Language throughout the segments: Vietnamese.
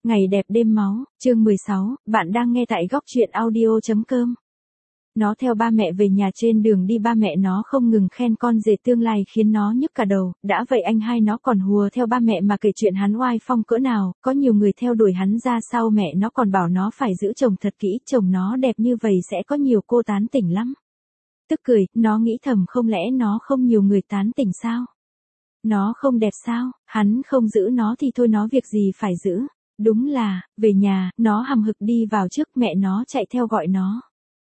Ngày đẹp đêm máu, chương 16, bạn đang nghe tại góc truyện audio.com. Nó theo ba mẹ về nhà, trên đường đi ba mẹ nó không ngừng khen con rể tương lai khiến nó nhức cả đầu, đã vậy anh hai nó còn hùa theo ba mẹ mà kể chuyện hắn oai phong cỡ nào, có nhiều người theo đuổi hắn ra sau, mẹ nó còn bảo nó phải giữ chồng thật kỹ, chồng nó đẹp như vậy sẽ có nhiều cô tán tỉnh lắm. Tức cười, nó nghĩ thầm không lẽ nó không nhiều người tán tỉnh sao? Nó không đẹp sao, hắn không giữ nó thì thôi, nó việc gì phải giữ. Đúng là, về nhà, nó hầm hực đi vào trước, mẹ nó chạy theo gọi nó.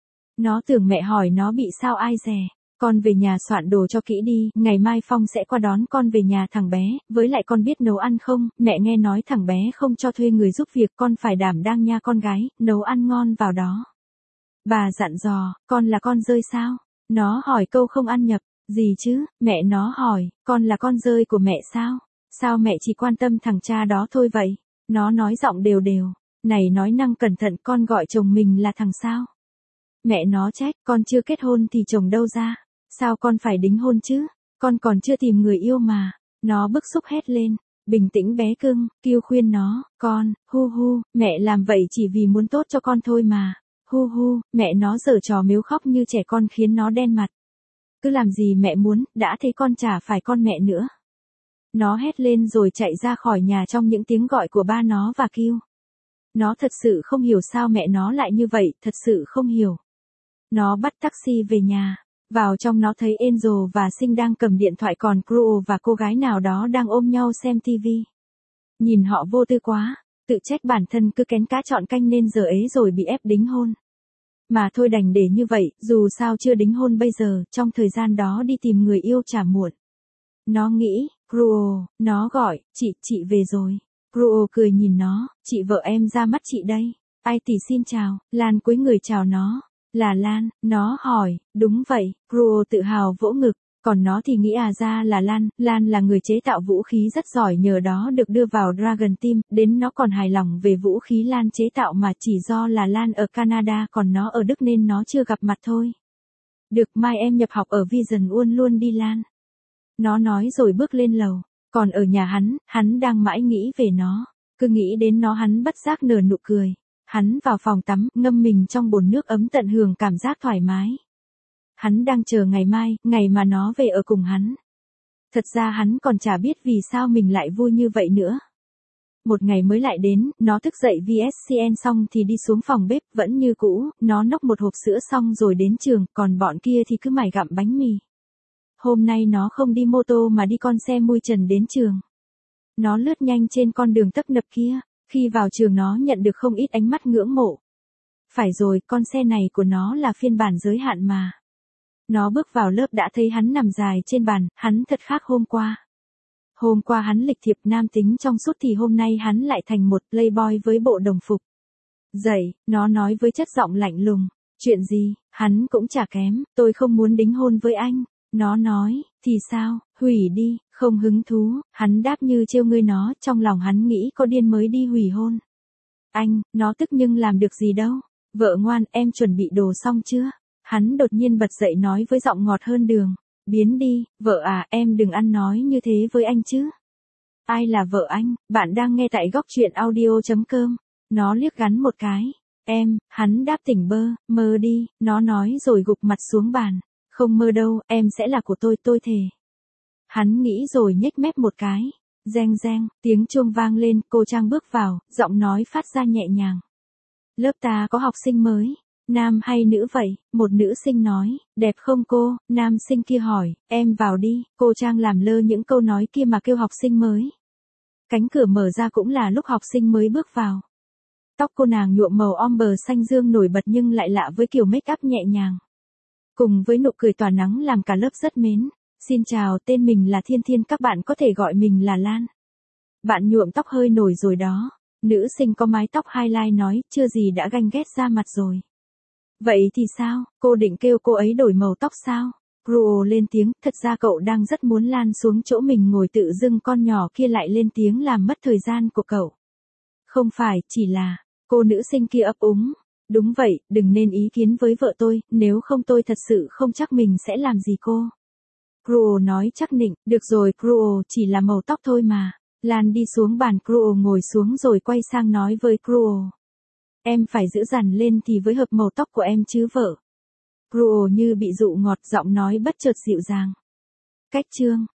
Nó tưởng mẹ hỏi nó bị sao ai dè. Con về nhà soạn đồ cho kỹ đi, ngày mai Phong sẽ qua đón con về nhà thằng bé, với lại con biết nấu ăn không, mẹ nghe nói thằng bé không cho thuê người giúp việc, con phải đảm đang nha con gái, nấu ăn ngon vào đó. Bà dặn dò, con là con rơi sao? Nó hỏi câu không ăn nhập, gì chứ, mẹ nó hỏi, con là con rơi của mẹ sao? Sao mẹ chỉ quan tâm thằng cha đó thôi vậy? Nó nói giọng đều đều, này nói năng cẩn thận, con gọi chồng mình là thằng sao? Mẹ nó trách, con chưa kết hôn thì chồng đâu ra? Sao con phải đính hôn chứ? Con còn chưa tìm người yêu mà. Nó bức xúc hét lên, bình tĩnh bé cưng, kêu khuyên nó, con, hu hu, mẹ làm vậy chỉ vì muốn tốt cho con thôi mà. Hu hu, mẹ nó giở trò mếu khóc như trẻ con khiến nó đen mặt. Cứ làm gì mẹ muốn, đã thấy con chả phải con mẹ nữa. Nó hét lên rồi chạy ra khỏi nhà trong những tiếng gọi của ba nó và kêu. Nó thật sự không hiểu sao mẹ nó lại như vậy, thật sự không hiểu. Nó bắt taxi về nhà, vào trong nó thấy Angel và Sinh đang cầm điện thoại, còn Crow và cô gái nào đó đang ôm nhau xem TV. Nhìn họ vô tư quá, tự trách bản thân cứ kén cá chọn canh nên giờ ấy rồi bị ép đính hôn. Mà thôi đành để như vậy, dù sao chưa đính hôn bây giờ, trong thời gian đó đi tìm người yêu chả muộn. Nó nghĩ, Crow, nó gọi, chị về rồi. Crow cười nhìn nó, chị vợ em ra mắt chị đây. Ai tỷ xin chào, Lan cúi người chào nó. Là Lan, nó hỏi, đúng vậy, Crow tự hào vỗ ngực, còn nó thì nghĩ ra là Lan là người chế tạo vũ khí rất giỏi, nhờ đó được đưa vào Dragon Team, đến nó còn hài lòng về vũ khí Lan chế tạo mà chỉ do là Lan ở Canada còn nó ở Đức nên nó chưa gặp mặt thôi. Được, mai em nhập học ở Vision Uôn luôn đi Lan. Nó nói rồi bước lên lầu, còn ở nhà hắn đang mãi nghĩ về nó, cứ nghĩ đến nó hắn bất giác nở nụ cười. Hắn vào phòng tắm, ngâm mình trong bồn nước ấm tận hưởng cảm giác thoải mái. Hắn đang chờ ngày mai, ngày mà nó về ở cùng hắn. Thật ra hắn còn chả biết vì sao mình lại vui như vậy nữa. Một ngày mới lại đến, nó thức dậy VSCN xong thì đi xuống phòng bếp, vẫn như cũ, nó nốc một hộp sữa xong rồi đến trường, còn bọn kia thì cứ mải gặm bánh mì. Hôm nay nó không đi mô tô mà đi con xe mui trần đến trường. Nó lướt nhanh trên con đường tấp nập kia. Khi vào trường nó nhận được không ít ánh mắt ngưỡng mộ. Phải rồi, con xe này của nó là phiên bản giới hạn mà. Nó bước vào lớp đã thấy hắn nằm dài trên bàn, hắn thật khác hôm qua. Hôm qua hắn lịch thiệp nam tính trong suốt thì hôm nay hắn lại thành một playboy với bộ đồng phục. Dậy, nó nói với chất giọng lạnh lùng. Chuyện gì, hắn cũng chả kém, tôi không muốn đính hôn với anh. Nó nói, thì sao, hủy đi, không hứng thú, hắn đáp như trêu ngươi nó, trong lòng hắn nghĩ có điên mới đi hủy hôn. Anh, nó tức nhưng làm được gì đâu. Vợ ngoan, em chuẩn bị đồ xong chưa? Hắn đột nhiên bật dậy nói với giọng ngọt hơn đường. Biến đi, vợ à, em đừng ăn nói như thế với anh chứ. Ai là vợ anh? Bạn đang nghe tại góc truyện audio.com. Nó liếc gắn một cái. Em, hắn đáp tỉnh bơ, mơ đi, nó nói rồi gục mặt xuống bàn. Không mơ đâu, em sẽ là của tôi thề. Hắn nghĩ rồi nhếch mép một cái. Reng reng, tiếng chuông vang lên, cô Trang bước vào, giọng nói phát ra nhẹ nhàng. Lớp ta có học sinh mới. Nam hay nữ vậy? Một nữ sinh nói. Đẹp không cô? Nam sinh kia hỏi. Em vào đi. Cô Trang làm lơ những câu nói kia mà kêu học sinh mới. Cánh cửa mở ra cũng là lúc học sinh mới bước vào. Tóc cô nàng nhuộm màu ombre xanh dương nổi bật nhưng lại lạ với kiểu make up nhẹ nhàng. Cùng với nụ cười tỏa nắng làm cả lớp rất mến. Xin chào, tên mình là Thiên Thiên, các bạn có thể gọi mình là Lan. Bạn nhuộm tóc hơi nổi rồi đó. Nữ sinh có mái tóc highlight nói, chưa gì đã ganh ghét ra mặt rồi. Vậy thì sao, cô định kêu cô ấy đổi màu tóc sao? Crow lên tiếng, thật ra cậu đang rất muốn Lan xuống chỗ mình ngồi, tự dưng con nhỏ kia lại lên tiếng làm mất thời gian của cậu. Không phải, chỉ là, cô nữ sinh kia ấp úng. Đúng vậy, đừng nên ý kiến với vợ tôi, nếu không tôi thật sự không chắc mình sẽ làm gì cô. Crow nói chắc nịnh, được rồi Crow, chỉ là màu tóc thôi mà. Lan đi xuống bàn Cruel ngồi xuống rồi quay sang nói với Cruel. Em phải giữ dằn lên thì với hợp màu tóc của em chứ vợ. Cruel như bị dụ ngọt giọng nói bất chợt dịu dàng. Cách chương